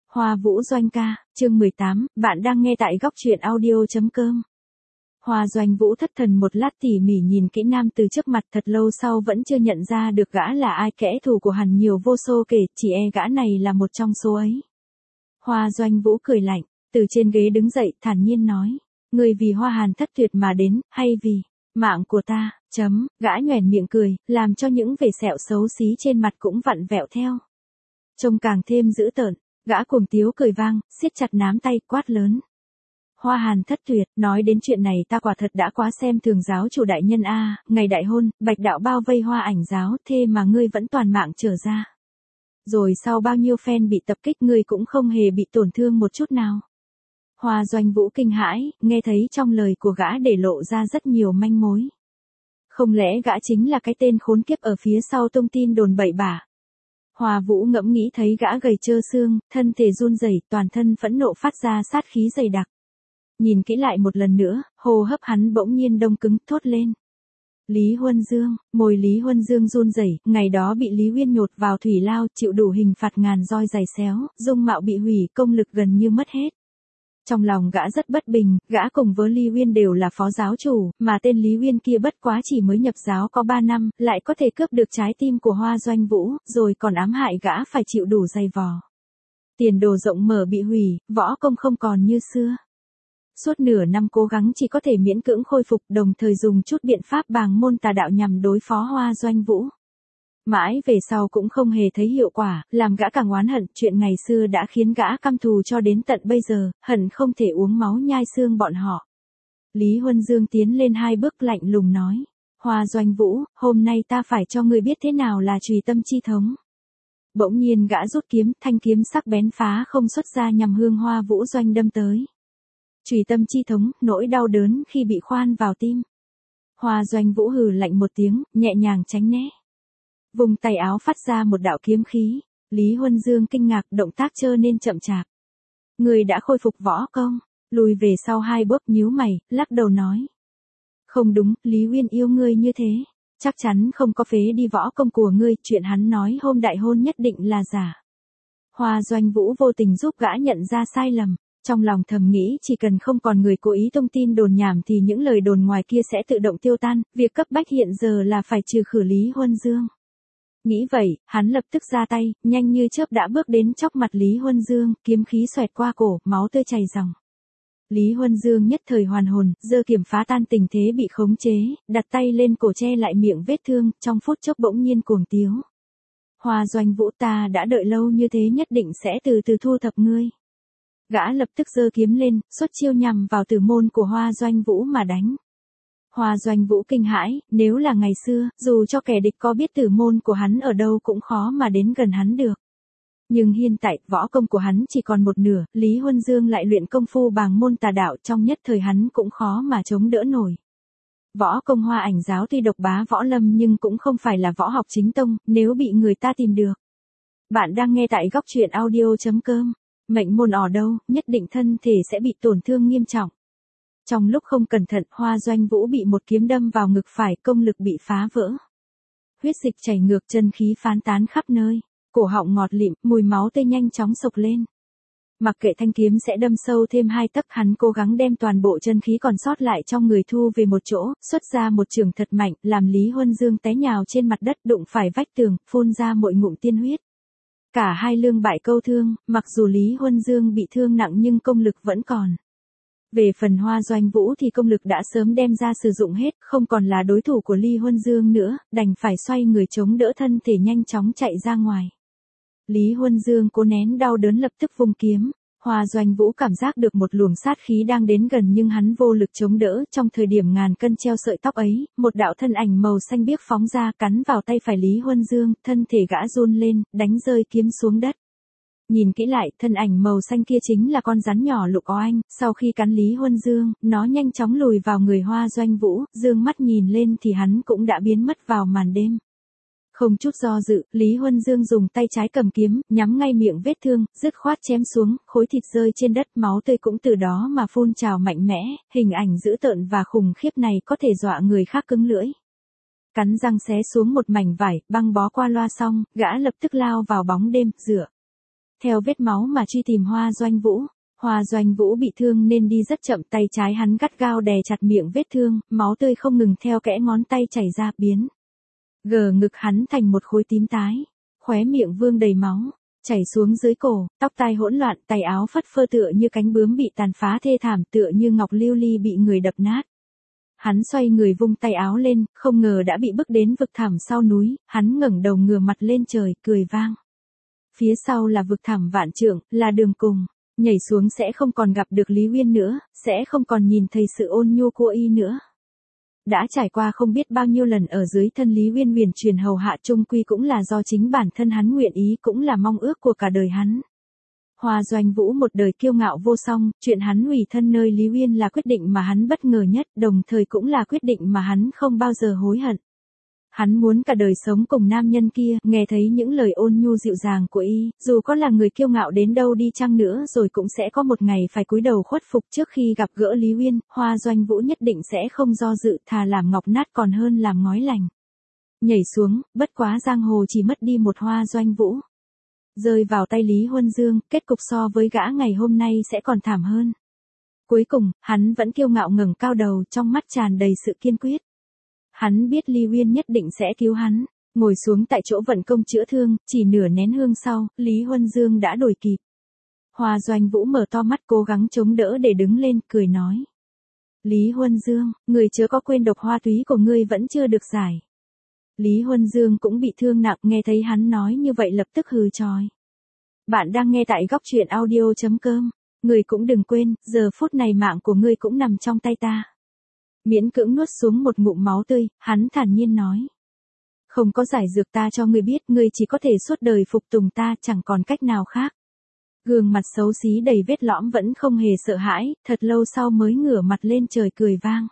Hoa Vũ Doanh ca, chương 18, bạn đang nghe tại góc truyện audio.com. Hoa Doanh Vũ thất thần một lát tỉ mỉ nhìn kỹ nam từ trước mặt, thật lâu sau vẫn chưa nhận ra được gã là ai. Kẻ thù của hắn nhiều vô số kể, chỉ e gã này là một trong số ấy. Hoa Doanh Vũ cười lạnh, từ trên ghế đứng dậy, thản nhiên nói, người vì Hoa Hàn thất tuyệt mà đến, hay vì mạng của ta? Gã nhoẻn miệng cười, làm cho những vệt sẹo xấu xí trên mặt cũng vặn vẹo theo. Trông càng thêm dữ tợn. Gã cuồng tiếu cười vang, siết chặt nắm tay, quát lớn. Hoa Hàn thất tuyệt, nói đến chuyện này ta quả thật đã quá xem thường giáo chủ đại nhân a, ngày đại hôn, Bạch đạo bao vây Hoa Ảnh giáo, thế mà ngươi vẫn toàn mạng trở ra. Rồi sau bao nhiêu phen bị tập kích ngươi cũng không hề bị tổn thương một chút nào. Hoa Doanh Vũ kinh hãi, nghe thấy trong lời của gã để lộ ra rất nhiều manh mối. Không lẽ gã chính là cái tên khốn kiếp ở phía sau tung tin đồn bậy bạ? Hoa Vũ ngẫm nghĩ thấy gã gầy trơ xương, thân thể run rẩy, toàn thân phẫn nộ phát ra sát khí dày đặc. Nhìn kỹ lại một lần nữa, hô hấp hắn bỗng nhiên đông cứng, thốt lên. Lý Huân Dương, môi Lý Huân Dương run rẩy, ngày đó bị Lý Uyên nhột vào thủy lao, chịu đủ hình phạt ngàn roi giày xéo, dung mạo bị hủy, công lực gần như mất hết. Trong lòng gã rất bất bình, gã cùng với Lý Uyên đều là phó giáo chủ, mà tên Lý Uyên kia bất quá chỉ mới nhập giáo có 3 năm, lại có thể cướp được trái tim của Hoa Doanh Vũ, rồi còn ám hại gã phải chịu đủ dày vò. Tiền đồ rộng mở bị hủy, võ công không còn như xưa. Suốt nửa năm cố gắng chỉ có thể miễn cưỡng khôi phục, đồng thời dùng chút biện pháp bàng môn tà đạo nhằm đối phó Hoa Doanh Vũ. Mãi về sau cũng không hề thấy hiệu quả, làm gã càng oán hận, chuyện ngày xưa đã khiến gã căm thù cho đến tận bây giờ, hận không thể uống máu nhai xương bọn họ. Lý Huân Dương tiến lên 2 bước lạnh lùng nói, Hoa Doanh Vũ, hôm nay ta phải cho ngươi biết thế nào là trùy tâm chi thống. Bỗng nhiên gã rút kiếm, thanh kiếm sắc bén phá không xuất ra nhằm hướng Hoa Vũ Doanh đâm tới. Trùy tâm chi thống, nỗi đau đớn khi bị khoan vào tim. Hoa Doanh Vũ hừ lạnh một tiếng, nhẹ nhàng tránh né. Vùng tay áo phát ra một đạo kiếm khí. Lý Huân Dương kinh ngạc, động tác trở nên chậm chạp. Người đã khôi phục võ công, lùi về sau 2 bước, nhíu mày, lắc đầu nói. Không đúng, Lý Uyên yêu ngươi như thế, chắc chắn không có phế đi võ công của ngươi, chuyện hắn nói hôm đại hôn nhất định là giả. Hoa Doanh Vũ vô tình giúp gã nhận ra sai lầm, trong lòng thầm nghĩ chỉ cần không còn người cố ý tung tin đồn nhảm thì những lời đồn ngoài kia sẽ tự động tiêu tan, việc cấp bách hiện giờ là phải trừ khử Lý Huân Dương. Nghĩ vậy, hắn lập tức ra tay, nhanh như chớp đã bước đến chóc mặt Lý Huân Dương, kiếm khí xoẹt qua cổ, máu tươi chảy ròng. Lý Huân Dương nhất thời hoàn hồn, giơ kiếm phá tan tình thế bị khống chế, đặt tay lên cổ che lại miệng vết thương, trong phút chốc bỗng nhiên cuồng tiếu. Hoa Doanh Vũ, ta đã đợi lâu như thế, nhất định sẽ từ từ thu thập ngươi. Gã lập tức giơ kiếm lên, xuất chiêu nhằm vào tử môn của Hoa Doanh Vũ mà đánh. Hoa Doanh Vũ kinh hãi, nếu là ngày xưa, dù cho kẻ địch có biết tử môn của hắn ở đâu cũng khó mà đến gần hắn được. Nhưng hiện tại, võ công của hắn chỉ còn một nửa, Lý Huân Dương lại luyện công phu bàng môn tà đạo, trong nhất thời hắn cũng khó mà chống đỡ nổi. Võ công Hoa Ảnh giáo tuy độc bá võ lâm nhưng cũng không phải là võ học chính tông, nếu bị người ta tìm được. Bạn đang nghe tại góc truyện audio.com. Mệnh môn ở đâu, nhất định thân thể sẽ bị tổn thương nghiêm trọng. Trong lúc không cẩn thận, Hoa Doanh Vũ bị một kiếm đâm vào ngực phải, công lực bị phá vỡ. Huyết dịch chảy ngược, chân khí phán tán khắp nơi, cổ họng ngọt lịm, mùi máu tươi nhanh chóng sộc lên. Mặc kệ thanh kiếm sẽ đâm sâu thêm 2 tấc, hắn cố gắng đem toàn bộ chân khí còn sót lại trong người thu về một chỗ, xuất ra một chưởng thật mạnh, làm Lý Huân Dương té nhào trên mặt đất, đụng phải vách tường, phun ra một ngụm tiên huyết. Cả hai lương bại câu thương, mặc dù Lý Huân Dương bị thương nặng nhưng công lực vẫn còn. Về phần Hoa Doanh Vũ thì công lực đã sớm đem ra sử dụng hết, không còn là đối thủ của Lý Huân Dương nữa, đành phải xoay người chống đỡ thân thể nhanh chóng chạy ra ngoài. Lý Huân Dương cố nén đau đớn lập tức vung kiếm. Hoa Doanh Vũ cảm giác được một luồng sát khí đang đến gần nhưng hắn vô lực chống đỡ, trong thời điểm ngàn cân treo sợi tóc ấy, một đạo thân ảnh màu xanh biếc phóng ra, cắn vào tay phải Lý Huân Dương, thân thể gã run lên, đánh rơi kiếm xuống đất. Nhìn kỹ lại, thân ảnh màu xanh kia chính là con rắn nhỏ Lục Oanh, sau khi cắn Lý Huân Dương, nó nhanh chóng lùi vào người Hoa Doanh Vũ, dương mắt nhìn lên thì hắn cũng đã biến mất vào màn đêm. Không chút do dự, Lý Huân Dương dùng tay trái cầm kiếm, nhắm ngay miệng vết thương, dứt khoát chém xuống, khối thịt rơi trên đất, máu tươi cũng từ đó mà phun trào mạnh mẽ, hình ảnh dữ tợn và khủng khiếp này có thể dọa người khác cứng lưỡi. Cắn răng xé xuống một mảnh vải, băng bó qua loa xong, gã lập tức lao vào bóng đêm, dựa theo vết máu mà truy tìm Hoa Doanh Vũ. Hoa Doanh Vũ bị thương nên đi rất chậm, tay trái hắn gắt gao đè chặt miệng vết thương, máu tươi không ngừng theo kẽ ngón tay chảy ra biến. Ngực hắn thành một khối tím tái, khóe miệng vương đầy máu, chảy xuống dưới cổ, tóc tai hỗn loạn, tay áo phất phơ tựa như cánh bướm bị tàn phá thê thảm, tựa như ngọc lưu ly bị người đập nát. Hắn xoay người vung tay áo lên, không ngờ đã bị bước đến vực thẳm sau núi, hắn ngẩng đầu ngửa mặt lên trời, cười vang. Phía sau là vực thẳm vạn trượng, là đường cùng, nhảy xuống sẽ không còn gặp được Lý Uyên nữa, sẽ không còn nhìn thấy sự ôn nhu của y nữa. Đã trải qua không biết bao nhiêu lần ở dưới thân Lý Uyên huyền truyền hầu hạ, chung quy cũng là do chính bản thân hắn nguyện ý, cũng là mong ước của cả đời hắn. Hoa Doanh Vũ một đời kiêu ngạo vô song, chuyện hắn hủy thân nơi Lý Uyên là quyết định mà hắn bất ngờ nhất, đồng thời cũng là quyết định mà hắn không bao giờ hối hận. Hắn muốn cả đời sống cùng nam nhân kia, nghe thấy những lời ôn nhu dịu dàng của y, dù có là người kiêu ngạo đến đâu đi chăng nữa rồi cũng sẽ có một ngày phải cúi đầu khuất phục trước khi gặp gỡ Lý Uyên, Hoa Doanh Vũ nhất định sẽ không do dự, thà làm ngọc nát còn hơn làm ngói lành. Nhảy xuống, bất quá giang hồ chỉ mất đi một Hoa Doanh Vũ. Rơi vào tay Lý Huân Dương, kết cục so với gã ngày hôm nay sẽ còn thảm hơn. Cuối cùng, hắn vẫn kiêu ngạo ngẩng cao đầu, trong mắt tràn đầy sự kiên quyết. Hắn biết Lý Uyên nhất định sẽ cứu hắn, ngồi xuống tại chỗ vận công chữa thương, chỉ nửa nén hương sau, Lý Huân Dương đã đuổi kịp. Hoa Doanh Vũ mở to mắt cố gắng chống đỡ để đứng lên, cười nói. Lý Huân Dương, người chớ có quên độc hoa túy của ngươi vẫn chưa được giải. Lý Huân Dương cũng bị thương nặng, nghe thấy hắn nói như vậy lập tức hừ chói. Bạn đang nghe tại góc truyện audio.com. Người cũng đừng quên, giờ phút này mạng của ngươi cũng nằm trong tay ta. Miễn cưỡng nuốt xuống một ngụm máu tươi, hắn thản nhiên nói. Không có giải dược ta cho ngươi biết, ngươi chỉ có thể suốt đời phục tùng ta, chẳng còn cách nào khác. Gương mặt xấu xí đầy vết lõm vẫn không hề sợ hãi, thật lâu sau mới ngửa mặt lên trời cười vang.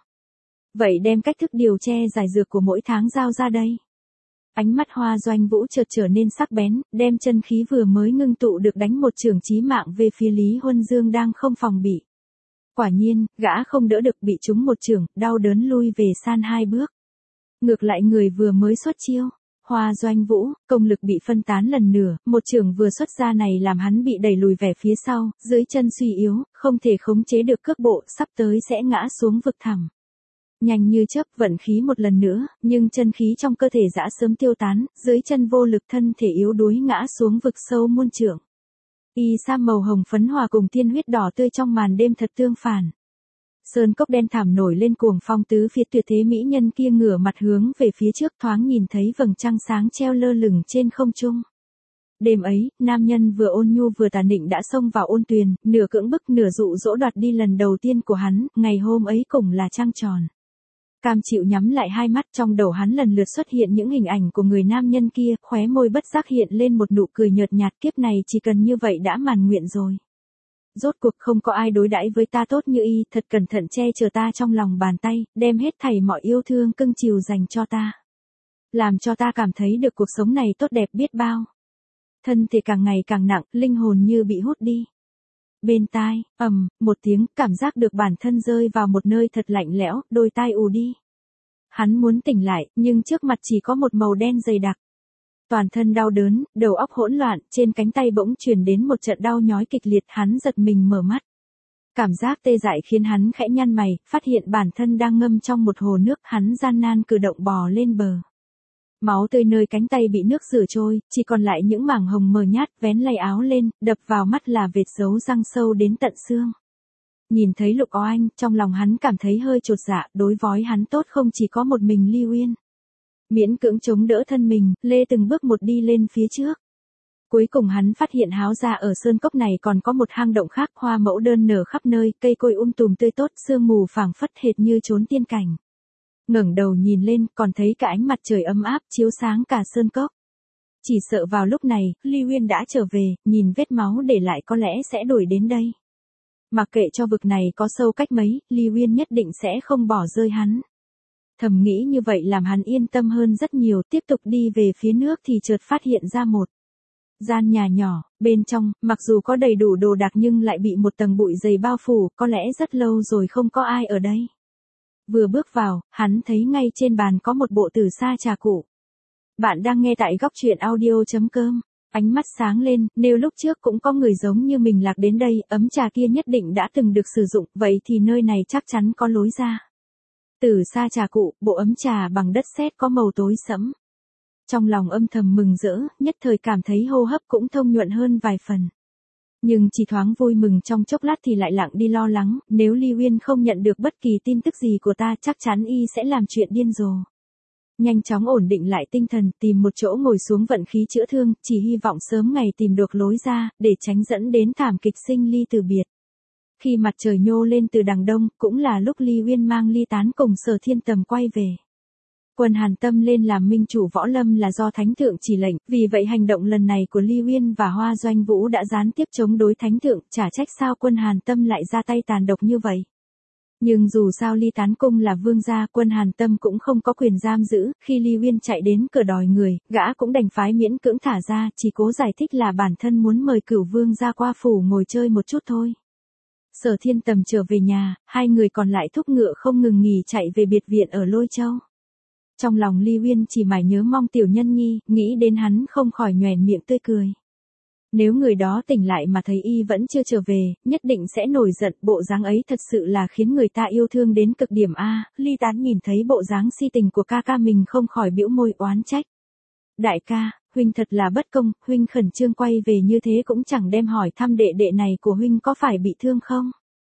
Vậy đem cách thức điều che giải dược của mỗi tháng giao ra đây. Ánh mắt Hoa Doanh Vũ chợt trở nên sắc bén, đem chân khí vừa mới ngưng tụ được đánh một chưởng chí mạng về phía Lý Huân Dương đang không phòng bị. Quả nhiên, gã không đỡ được, bị trúng một chưởng, đau đớn lui về san 2 bước. Ngược lại người vừa mới xuất chiêu, Hoa Doanh Vũ, công lực bị phân tán lần nữa, một chưởng vừa xuất ra này làm hắn bị đẩy lùi về phía sau, dưới chân suy yếu, không thể khống chế được cước bộ, sắp tới sẽ ngã xuống vực thẳm. Nhanh như chớp vận khí một lần nữa, nhưng chân khí trong cơ thể đã sớm tiêu tán, dưới chân vô lực, thân thể yếu đuối ngã xuống vực sâu muôn trượng. Y sam màu hồng phấn hòa cùng tiên huyết đỏ tươi trong màn đêm thật tương phản. Sơn cốc đen thảm nổi lên cuồng phong, tứ phía tuyệt thế mỹ nhân kia ngửa mặt hướng về phía trước, thoáng nhìn thấy vầng trăng sáng treo lơ lửng trên không trung. Đêm ấy, nam nhân vừa ôn nhu vừa tà nịnh đã xông vào ôn tuyền, nửa cưỡng bức nửa dụ dỗ đoạt đi lần đầu tiên của hắn, ngày hôm ấy cũng là trăng tròn. Cam chịu nhắm lại hai mắt, trong đầu hắn lần lượt xuất hiện những hình ảnh của người nam nhân kia, khóe môi bất giác hiện lên một nụ cười nhợt nhạt, kiếp này chỉ cần như vậy đã màn nguyện rồi. Rốt cuộc không có ai đối đãi với ta tốt như y, thật cẩn thận che chở ta trong lòng bàn tay, đem hết thảy mọi yêu thương cưng chiều dành cho ta. Làm cho ta cảm thấy được cuộc sống này tốt đẹp biết bao. Thân thể càng ngày càng nặng, linh hồn như bị hút đi. Bên tai, một tiếng, cảm giác được bản thân rơi vào một nơi thật lạnh lẽo, đôi tai ù đi. Hắn muốn tỉnh lại, nhưng trước mặt chỉ có một màu đen dày đặc. Toàn thân đau đớn, đầu óc hỗn loạn, trên cánh tay bỗng truyền đến một trận đau nhói kịch liệt, hắn giật mình mở mắt. Cảm giác tê dại khiến hắn khẽ nhăn mày, phát hiện bản thân đang ngâm trong một hồ nước, hắn gian nan cử động bò lên bờ. Máu tươi nơi cánh tay bị nước rửa trôi, chỉ còn lại những mảng hồng mờ nhát, vén lay áo lên, đập vào mắt là vệt dấu răng sâu đến tận xương. Nhìn thấy Lục Oanh, trong lòng hắn cảm thấy hơi chột dạ, đối với hắn tốt không chỉ có một mình Lý Uyên. Miễn cưỡng chống đỡ thân mình, lê từng bước một đi lên phía trước. Cuối cùng hắn phát hiện háo ra ở sơn cốc này còn có một hang động khác, hoa mẫu đơn nở khắp nơi, cây cối tùm tươi tốt, sương mù phảng phất hệt như trốn tiên cảnh. Ngẩng đầu nhìn lên, còn thấy cả ánh mặt trời ấm áp chiếu sáng cả sơn cốc. Chỉ sợ vào lúc này, Lý Uyên đã trở về, nhìn vết máu để lại có lẽ sẽ đuổi đến đây. Mặc kệ cho vực này có sâu cách mấy, Lý Uyên nhất định sẽ không bỏ rơi hắn. Thầm nghĩ như vậy làm hắn yên tâm hơn rất nhiều, tiếp tục đi về phía nước thì chợt phát hiện ra một gian nhà nhỏ, bên trong, mặc dù có đầy đủ đồ đạc nhưng lại bị một tầng bụi dày bao phủ, có lẽ rất lâu rồi không có ai ở đây. Vừa bước vào, hắn thấy ngay trên bàn có một bộ tử sa trà cụ. Bạn đang nghe tại góc truyện audio.com. Ánh mắt sáng lên, nếu lúc trước cũng có người giống như mình lạc đến đây, ấm trà kia nhất định đã từng được sử dụng, vậy thì nơi này chắc chắn có lối ra. Từ xa trà cụ, bộ ấm trà bằng đất sét có màu tối sẫm. Trong lòng âm thầm mừng rỡ, nhất thời cảm thấy hô hấp cũng thông nhuận hơn vài phần. Nhưng chỉ thoáng vui mừng trong chốc lát thì lại lặng đi lo lắng, nếu Ly Uyên không nhận được bất kỳ tin tức gì của ta chắc chắn y sẽ làm chuyện điên rồ. Nhanh chóng ổn định lại tinh thần, tìm một chỗ ngồi xuống vận khí chữa thương, chỉ hy vọng sớm ngày tìm được lối ra, để tránh dẫn đến thảm kịch sinh ly từ biệt. Khi mặt trời nhô lên từ đằng đông, cũng là lúc Ly Uyên mang Ly Tán cùng Sở Thiên Tầm quay về. Quân Hàn Tâm lên làm minh chủ võ lâm là do Thánh Thượng chỉ lệnh, vì vậy hành động lần này của Ly Uyên và Hoa Doanh Vũ đã gián tiếp chống đối Thánh Thượng, chả trách sao Quân Hàn Tâm lại ra tay tàn độc như vậy. Nhưng dù sao Ly Tán Cung là vương gia, Quân Hàn Tâm cũng không có quyền giam giữ, khi Ly Uyên chạy đến cửa đòi người, gã cũng đành phái miễn cưỡng thả ra, chỉ cố giải thích là bản thân muốn mời Cửu vương gia qua phủ ngồi chơi một chút thôi. Sở Thiên Tầm trở về nhà, hai người còn lại thúc ngựa không ngừng nghỉ chạy về biệt viện ở Lôi Châu. Trong lòng Ly Uyên chỉ mải nhớ mong tiểu nhân nhi, nghĩ đến hắn không khỏi nhoẻn miệng tươi cười. Nếu người đó tỉnh lại mà thấy y vẫn chưa trở về, nhất định sẽ nổi giận, bộ dáng ấy thật sự là khiến người ta yêu thương đến cực điểm a. Ly Tán nhìn thấy bộ dáng si tình của ca ca mình không khỏi bĩu môi oán trách. Đại ca, huynh thật là bất công, huynh khẩn trương quay về như thế cũng chẳng đem hỏi thăm đệ đệ này của huynh có phải bị thương không?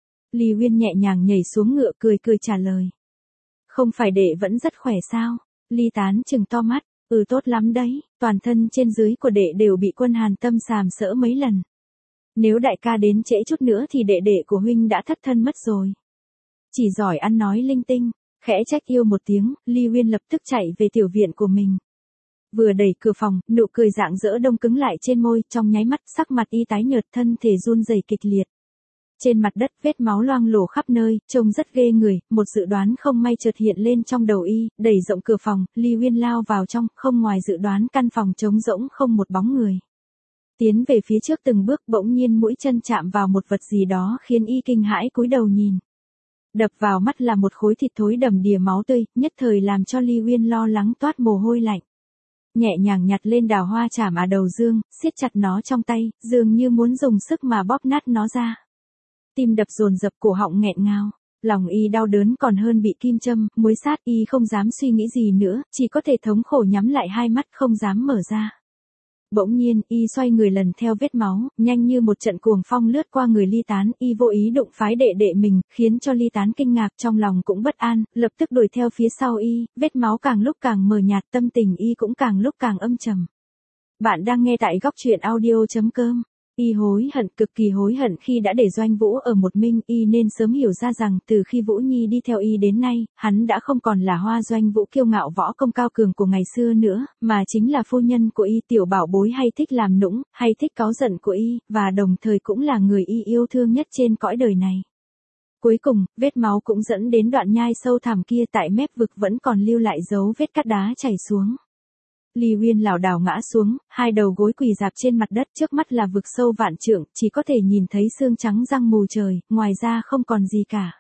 Ly Uyên nhẹ nhàng nhảy xuống ngựa cười cười trả lời. Không phải đệ vẫn rất khỏe sao? Ly Tán trừng to mắt, tốt lắm đấy, toàn thân trên dưới của đệ đều bị Quân Hàn Tâm sàm sỡ mấy lần. Nếu đại ca đến trễ chút nữa thì đệ đệ của huynh đã thất thân mất rồi. Chỉ giỏi ăn nói linh tinh, khẽ trách yêu một tiếng, Ly Uyên lập tức chạy về tiểu viện của mình. Vừa đẩy cửa phòng, nụ cười rạng rỡ đông cứng lại trên môi, trong nháy mắt sắc mặt y tái nhợt, thân thể run rẩy kịch liệt. Trên mặt đất vết máu loang lổ khắp nơi, trông rất ghê người, một dự đoán không may chợt hiện lên trong đầu y, đẩy rộng cửa phòng, Ly Uyên lao vào trong, không ngoài dự đoán căn phòng trống rỗng không một bóng người. Tiến về phía trước từng bước, bỗng nhiên mũi chân chạm vào một vật gì đó khiến y kinh hãi cúi đầu nhìn. Đập vào mắt là một khối thịt thối đầm đìa máu tươi, nhất thời làm cho Ly Uyên lo lắng toát mồ hôi lạnh. Nhẹ nhàng nhặt lên đào hoa chảm ở đầu dương, siết chặt nó trong tay, dường như muốn dùng sức mà bóp nát nó ra. Tim đập dồn dập, cổ họng nghẹn ngào, lòng y đau đớn còn hơn bị kim châm, muối sát, y không dám suy nghĩ gì nữa, chỉ có thể thống khổ nhắm lại hai mắt không dám mở ra. Bỗng nhiên, y xoay người lần theo vết máu, nhanh như một trận cuồng phong lướt qua người Ly Tán, y vô ý đụng phái đệ đệ mình, khiến cho Ly Tán kinh ngạc, trong lòng cũng bất an, lập tức đuổi theo phía sau y, vết máu càng lúc càng mờ nhạt, tâm tình y cũng càng lúc càng âm trầm. Bạn đang nghe tại góc truyện audio.com. Y hối hận, cực kỳ hối hận khi đã để Doanh Vũ ở một mình, y nên sớm hiểu ra rằng từ khi Vũ Nhi đi theo y đến nay, hắn đã không còn là Hoa Doanh Vũ kiêu ngạo võ công cao cường của ngày xưa nữa, mà chính là phu nhân của y, tiểu bảo bối hay thích làm nũng, hay thích cáu giận của y, và đồng thời cũng là người y yêu thương nhất trên cõi đời này. Cuối cùng, vết máu cũng dẫn đến đoạn nhai sâu thẳm kia, tại mép vực vẫn còn lưu lại dấu vết cát đá chảy xuống. Ly Uyên lảo đảo ngã xuống, hai đầu gối quỳ rạp trên mặt đất, trước mắt là vực sâu vạn trượng, chỉ có thể nhìn thấy xương trắng răng mù trời, ngoài ra không còn gì cả.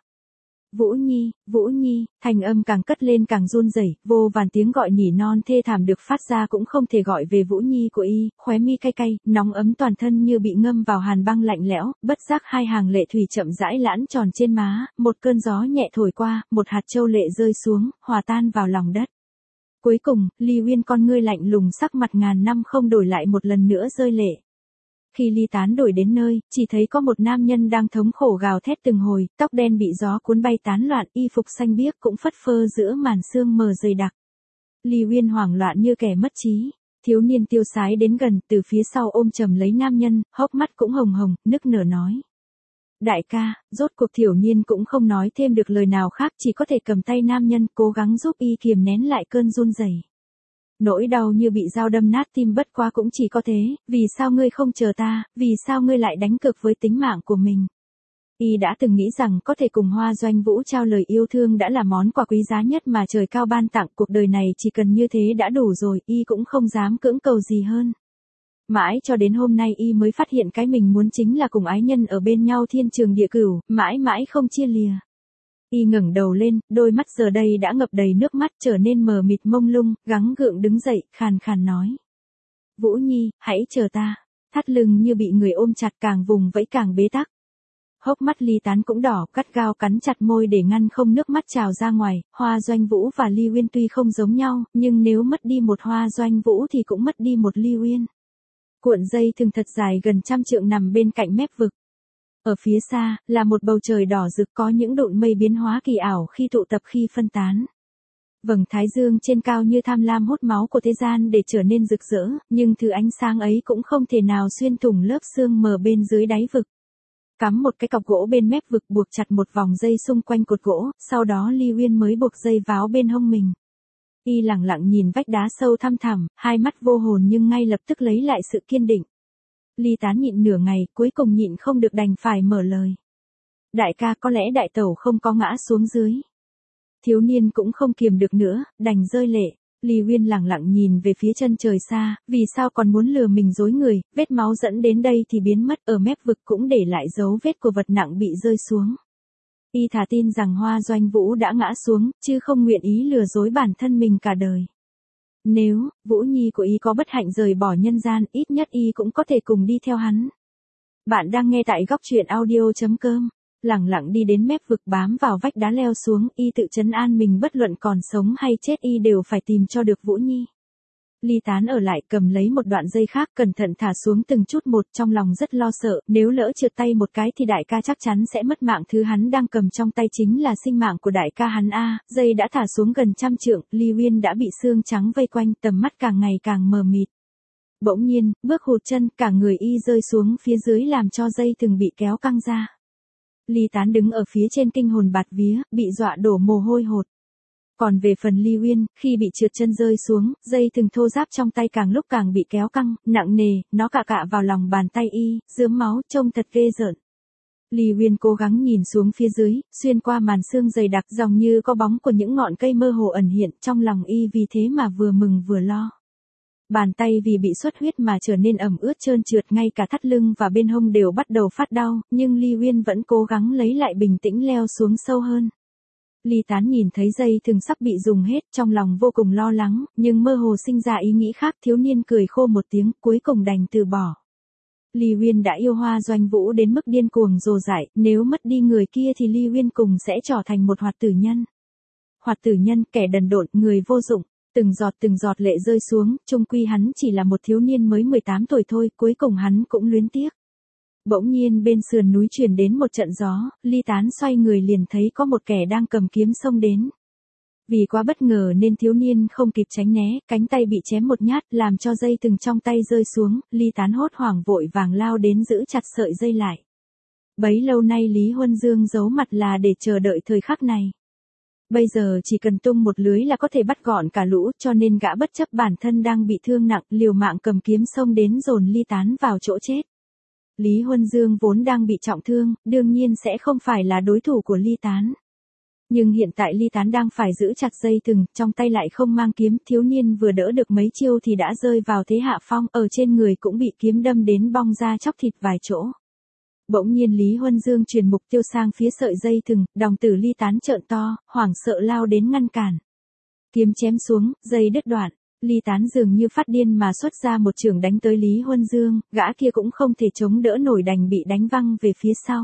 Vũ Nhi, thanh âm càng cất lên càng run rẩy, vô vàn tiếng gọi nỉ non thê thảm được phát ra cũng không thể gọi về Vũ Nhi của y, khóe mi cay cay, nóng ấm toàn thân như bị ngâm vào hàn băng lạnh lẽo, bất giác hai hàng lệ thủy chậm rãi lãn tròn trên má, một cơn gió nhẹ thổi qua, một hạt châu lệ rơi xuống, hòa tan vào lòng đất. Cuối cùng, Ly Uyên con ngươi lạnh lùng, sắc mặt ngàn năm không đổi lại một lần nữa rơi lệ. Khi Ly Tán đổi đến nơi, chỉ thấy có một nam nhân đang thống khổ gào thét từng hồi, tóc đen bị gió cuốn bay tán loạn, y phục xanh biếc cũng phất phơ giữa màn sương mờ dày đặc. Ly Uyên hoảng loạn như kẻ mất trí, thiếu niên tiêu sái đến gần, từ phía sau ôm chầm lấy nam nhân, hốc mắt cũng hồng hồng, nức nở nói. Đại ca, rốt cuộc thiếu niên cũng không nói thêm được lời nào khác, chỉ có thể cầm tay nam nhân, cố gắng giúp y kiềm nén lại cơn run rẩy. Nỗi đau như bị dao đâm nát tim, bất quá cũng chỉ có thế, vì sao ngươi không chờ ta, vì sao ngươi lại đánh cược với tính mạng của mình. Y đã từng nghĩ rằng có thể cùng Hoa Doanh Vũ trao lời yêu thương đã là món quà quý giá nhất mà trời cao ban tặng, cuộc đời này chỉ cần như thế đã đủ rồi, y cũng không dám cưỡng cầu gì hơn. Mãi cho đến hôm nay y mới phát hiện cái mình muốn chính là cùng ái nhân ở bên nhau thiên trường địa cửu, mãi mãi không chia lìa. Y ngẩng đầu lên, đôi mắt giờ đây đã ngập đầy nước mắt, trở nên mờ mịt mông lung, gắng gượng đứng dậy, khàn khàn nói. Vũ Nhi, hãy chờ ta. Thắt lưng như bị người ôm chặt, càng vùng vẫy càng bế tắc. Hốc mắt Ly Tán cũng đỏ, gắt gao cắn chặt môi để ngăn không nước mắt trào ra ngoài. Hoa Doanh Vũ và Ly Uyên tuy không giống nhau, nhưng nếu mất đi một Hoa Doanh Vũ thì cũng mất đi một Ly Uyên. Cuộn dây thừng thật dài gần 100 trượng nằm bên cạnh mép vực. Ở phía xa, là một bầu trời đỏ rực, có những đụn mây biến hóa kỳ ảo khi tụ tập khi phân tán. Vầng thái dương trên cao như tham lam hút máu của thế gian để trở nên rực rỡ, nhưng thứ ánh sáng ấy cũng không thể nào xuyên thủng lớp sương mờ bên dưới đáy vực. Cắm một cái cọc gỗ bên mép vực, buộc chặt một vòng dây xung quanh cột gỗ, sau đó Ly Uyên mới buộc dây váo bên hông mình. Y lặng lặng nhìn vách đá sâu thăm thẳm, hai mắt vô hồn nhưng ngay lập tức lấy lại sự kiên định. Ly Tán nhịn nửa ngày, cuối cùng nhịn không được đành phải mở lời. Đại ca, có lẽ đại tẩu không có ngã xuống dưới. Thiếu niên cũng không kiềm được nữa, đành rơi lệ. Ly Uyên lặng lặng nhìn về phía chân trời xa, vì sao còn muốn lừa mình dối người, vết máu dẫn đến đây thì biến mất, ở mép vực cũng để lại dấu vết của vật nặng bị rơi xuống. Y thà tin rằng Hoa Doanh Vũ đã ngã xuống, chứ không nguyện ý lừa dối bản thân mình cả đời. Nếu Vũ Nhi của Y có bất hạnh rời bỏ nhân gian, ít nhất Y cũng có thể cùng đi theo hắn. Bạn đang nghe tại góc truyện audio.com. Lặng lặng đi đến mép vực, bám vào vách đá leo xuống, Y tự trấn an mình bất luận còn sống hay chết Y đều phải tìm cho được Vũ Nhi. Ly Tán ở lại cầm lấy một đoạn dây khác, cẩn thận thả xuống từng chút một, trong lòng rất lo sợ, nếu lỡ trượt tay một cái thì đại ca chắc chắn sẽ mất mạng. Thứ hắn đang cầm trong tay chính là sinh mạng của đại ca hắn a. Dây đã thả xuống gần 100 trượng, Ly Uyên đã bị xương trắng vây quanh, tầm mắt càng ngày càng mờ mịt. Bỗng nhiên, bước hụt chân, cả người Y rơi xuống phía dưới làm cho dây thừng bị kéo căng ra. Ly Tán đứng ở phía trên kinh hồn bạt vía, bị dọa đổ mồ hôi hột. Còn về phần Ly Uyên, khi bị trượt chân rơi xuống, dây thừng thô ráp trong tay càng lúc càng bị kéo căng, nặng nề, nó cạ vào lòng bàn tay Y, rướm máu, trông thật ghê rợn. Ly Uyên cố gắng nhìn xuống phía dưới, xuyên qua màn sương dày đặc, dòng như có bóng của những ngọn cây mơ hồ ẩn hiện, trong lòng Y vì thế mà vừa mừng vừa lo. Bàn tay vì bị xuất huyết mà trở nên ẩm ướt trơn trượt, ngay cả thắt lưng và bên hông đều bắt đầu phát đau, nhưng Ly Uyên vẫn cố gắng lấy lại bình tĩnh leo xuống sâu hơn. Ly Tán nhìn thấy dây thừng sắp bị dùng hết, trong lòng vô cùng lo lắng, nhưng mơ hồ sinh ra ý nghĩ khác. Thiếu niên cười khô một tiếng, cuối cùng đành từ bỏ. Ly Uyên đã yêu Hoa Doanh Vũ đến mức điên cuồng rồ dại, nếu mất đi người kia thì Ly Uyên cùng sẽ trở thành một hoạt tử nhân. Hoạt tử nhân, kẻ đần độn, người vô dụng. Từng giọt lệ rơi xuống, chung quy hắn chỉ là một thiếu niên mới 18 tuổi thôi, cuối cùng hắn cũng luyến tiếc. Bỗng nhiên bên sườn núi truyền đến một trận gió, Ly Tán xoay người liền thấy có một kẻ đang cầm kiếm xông đến. Vì quá bất ngờ nên thiếu niên không kịp tránh né, cánh tay bị chém một nhát, làm cho dây thừng trong tay rơi xuống, Ly Tán hốt hoảng vội vàng lao đến giữ chặt sợi dây lại. Bấy lâu nay Lý Huân Dương giấu mặt là để chờ đợi thời khắc này. Bây giờ chỉ cần tung một lưới là có thể bắt gọn cả lũ, cho nên gã bất chấp bản thân đang bị thương nặng, liều mạng cầm kiếm xông đến dồn Ly Tán vào chỗ chết. Lý Huân Dương vốn đang bị trọng thương, đương nhiên sẽ không phải là đối thủ của Ly Tán. Nhưng hiện tại Ly Tán đang phải giữ chặt dây thừng, trong tay lại không mang kiếm, thiếu niên vừa đỡ được mấy chiêu thì đã rơi vào thế hạ phong, ở trên người cũng bị kiếm đâm đến bong ra chóc thịt vài chỗ. Bỗng nhiên Lý Huân Dương chuyển mục tiêu sang phía sợi dây thừng, đồng tử Ly Tán trợn to, hoảng sợ lao đến ngăn cản. Kiếm chém xuống, dây đứt đoạn. Ly Tán dường như phát điên mà xuất ra một chưởng đánh tới Lý Huân Dương, gã kia cũng không thể chống đỡ nổi đành bị đánh văng về phía sau.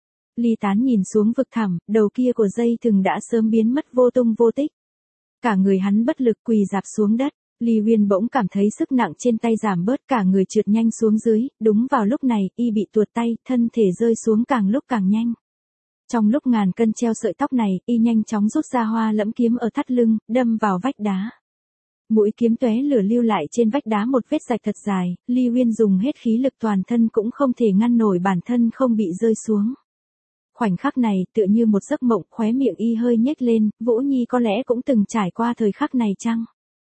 Ly Tán nhìn xuống vực thẳm, đầu kia của dây thừng đã sớm biến mất vô tung vô tích. Cả người hắn bất lực quỳ rạp xuống đất, Ly Uyên bỗng cảm thấy sức nặng trên tay giảm bớt, cả người trượt nhanh xuống dưới, đúng vào lúc này, Y bị tuột tay, thân thể rơi xuống càng lúc càng nhanh. Trong lúc ngàn cân treo sợi tóc này, Y nhanh chóng rút ra hoa lẫm kiếm ở thắt lưng, đâm vào vách đá. Mũi kiếm tóe lửa lưu lại trên vách đá một vết rạch thật dài, Ly Uyên dùng hết khí lực toàn thân cũng không thể ngăn nổi bản thân không bị rơi xuống. Khoảnh khắc này tựa như một giấc mộng, khóe miệng Y hơi nhếch lên, Vũ Nhi có lẽ cũng từng trải qua thời khắc này chăng?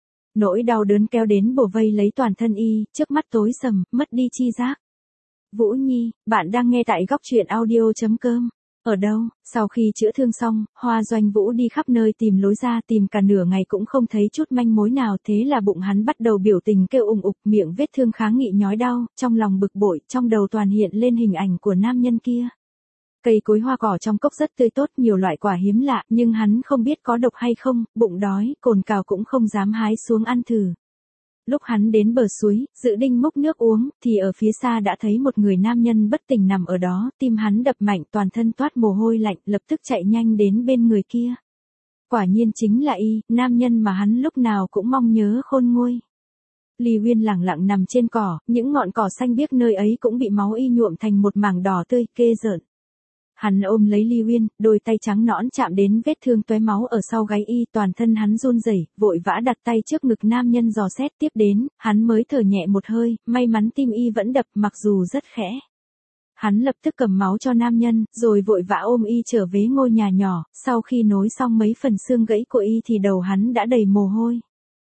Nỗi đau đớn kéo đến bổ vây lấy toàn thân Y, trước mắt tối sầm, mất đi chi giác. Vũ Nhi, bạn đang nghe tại góc truyện audio.com. Ở đâu? Sau khi chữa thương xong, Hoa Doanh Vũ đi khắp nơi tìm lối ra, tìm cả nửa ngày cũng không thấy chút manh mối nào, thế là bụng hắn bắt đầu biểu tình kêu ùng ục, miệng vết thương kháng nghị nhói đau, trong lòng bực bội, trong đầu toàn hiện lên hình ảnh của nam nhân kia. Cây cối hoa cỏ trong cốc rất tươi tốt, nhiều loại quả hiếm lạ, nhưng hắn không biết có độc hay không, bụng đói, cồn cào cũng không dám hái xuống ăn thử. Lúc hắn đến bờ suối, dự định múc nước uống, thì ở phía xa đã thấy một người nam nhân bất tỉnh nằm ở đó, tim hắn đập mạnh, toàn thân toát mồ hôi lạnh, lập tức chạy nhanh đến bên người kia. Quả nhiên chính là y, nam nhân mà hắn lúc nào cũng mong nhớ khôn nguôi. Ly Uyên lẳng lặng nằm trên cỏ, những ngọn cỏ xanh biếc nơi ấy cũng bị máu y nhuộm thành một mảng đỏ tươi, ghê rợn. Hắn ôm lấy Ly Uyên, đôi tay trắng nõn chạm đến vết thương tóe máu ở sau gáy y, toàn thân hắn run rẩy, vội vã đặt tay trước ngực nam nhân dò xét, tiếp đến, hắn mới thở nhẹ một hơi, may mắn tim y vẫn đập mặc dù rất khẽ. Hắn lập tức cầm máu cho nam nhân, rồi vội vã ôm y trở về ngôi nhà nhỏ, sau khi nối xong mấy phần xương gãy của y thì đầu hắn đã đầy mồ hôi.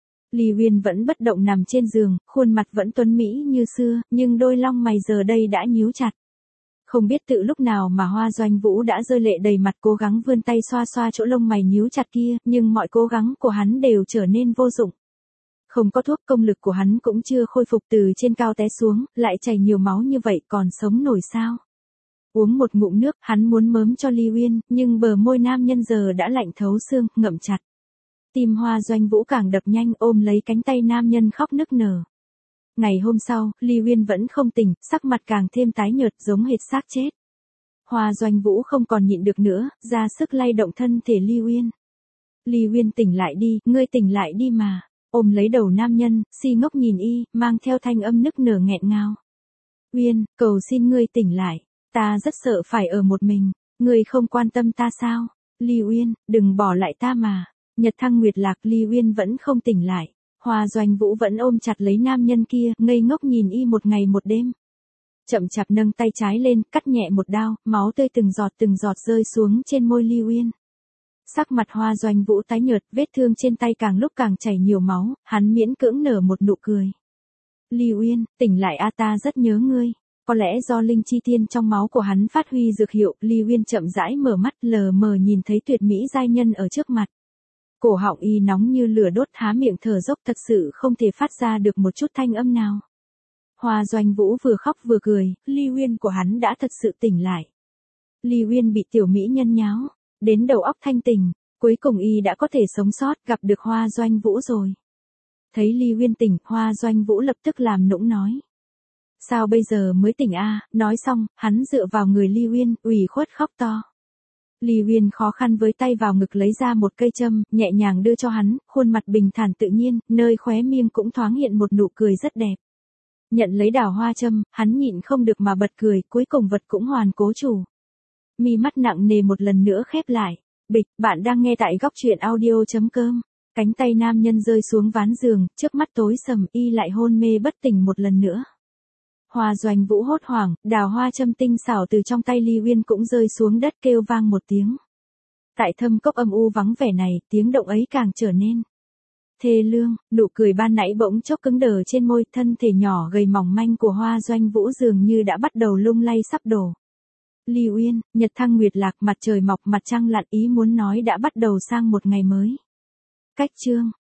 Ly Uyên vẫn bất động nằm trên giường, khuôn mặt vẫn tuấn mỹ như xưa, nhưng đôi lông mày giờ đây đã nhíu chặt. Không biết tự lúc nào mà Hoa Doanh Vũ đã rơi lệ đầy mặt cố gắng vươn tay xoa xoa chỗ lông mày nhíu chặt kia, nhưng mọi cố gắng của hắn đều trở nên vô dụng. Không có thuốc, công lực của hắn cũng chưa khôi phục, từ trên cao té xuống, lại chảy nhiều máu như vậy còn sống nổi sao? Uống một ngụm nước, hắn muốn mớm cho Ly Uyên, nhưng bờ môi nam nhân giờ đã lạnh thấu xương, ngậm chặt. Tim Hoa Doanh Vũ càng đập nhanh, ôm lấy cánh tay nam nhân khóc nức nở. Ngày hôm sau, Ly Uyên vẫn không tỉnh, sắc mặt càng thêm tái nhợt giống hệt xác chết. Hoa Doanh Vũ không còn nhịn được nữa, ra sức lay động thân thể Ly Uyên. Ly Uyên tỉnh lại đi, ngươi tỉnh lại đi mà. Ôm lấy đầu nam nhân, si ngốc nhìn y, mang theo thanh âm nức nở nghẹn ngào. Uyên, cầu xin ngươi tỉnh lại, ta rất sợ phải ở một mình, ngươi không quan tâm ta sao? Ly Uyên, đừng bỏ lại ta mà. Nhật thăng nguyệt lạc, Ly Uyên vẫn không tỉnh lại. Hoa Doanh Vũ vẫn ôm chặt lấy nam nhân kia, ngây ngốc nhìn y một ngày một đêm. Chậm chạp nâng tay trái lên, cắt nhẹ một đao, máu tươi từng giọt rơi xuống trên môi Ly Uyên. Sắc mặt Hoa Doanh Vũ tái nhợt, vết thương trên tay càng lúc càng chảy nhiều máu, hắn miễn cưỡng nở một nụ cười. Ly Uyên, tỉnh lại a, ta rất nhớ ngươi. Có lẽ do linh chi tiên trong máu của hắn phát huy dược hiệu, Ly Uyên chậm rãi mở mắt, lờ mờ nhìn thấy tuyệt mỹ giai nhân ở trước mặt. Cổ họng y nóng như lửa đốt, há miệng thở dốc, thật sự không thể phát ra được một chút thanh âm nào. Hoa Doanh Vũ vừa khóc vừa cười, Ly Uyên của hắn đã thật sự tỉnh lại. Ly Uyên bị tiểu mỹ nhân nháo đến đầu óc thanh tỉnh, cuối cùng y đã có thể sống sót, gặp được Hoa Doanh Vũ rồi. Thấy Ly Uyên tỉnh, Hoa Doanh Vũ lập tức làm nũng nói. Sao bây giờ mới tỉnh a? Nói xong, hắn dựa vào người Ly Uyên, ủy khuất khóc to. Ly Uyên khó khăn với tay vào ngực lấy ra một cây châm, nhẹ nhàng đưa cho hắn, khuôn mặt bình thản tự nhiên, nơi khóe miệng cũng thoáng hiện một nụ cười rất đẹp. Nhận lấy đào hoa châm, hắn nhịn không được mà bật cười, cuối cùng vật cũng hoàn cố chủ. Mi mắt nặng nề một lần nữa khép lại. Bịch, bạn đang nghe tại góc truyện audio.com. Cánh tay nam nhân rơi xuống ván giường, trước mắt tối sầm, y lại hôn mê bất tỉnh một lần nữa. Hoa Doanh Vũ hốt hoảng, đào hoa châm tinh xảo từ trong tay Ly Uyên cũng rơi xuống đất, kêu vang một tiếng. Tại thâm cốc âm u vắng vẻ này, tiếng động ấy càng trở nên thê lương, nụ cười ban nãy bỗng chốc cứng đờ trên môi, thân thể nhỏ gầy mỏng manh của Hoa Doanh Vũ dường như đã bắt đầu lung lay sắp đổ. Ly Uyên, nhật thăng nguyệt lạc, mặt trời mọc mặt trăng lặn, ý muốn nói đã bắt đầu sang một ngày mới. Cách chương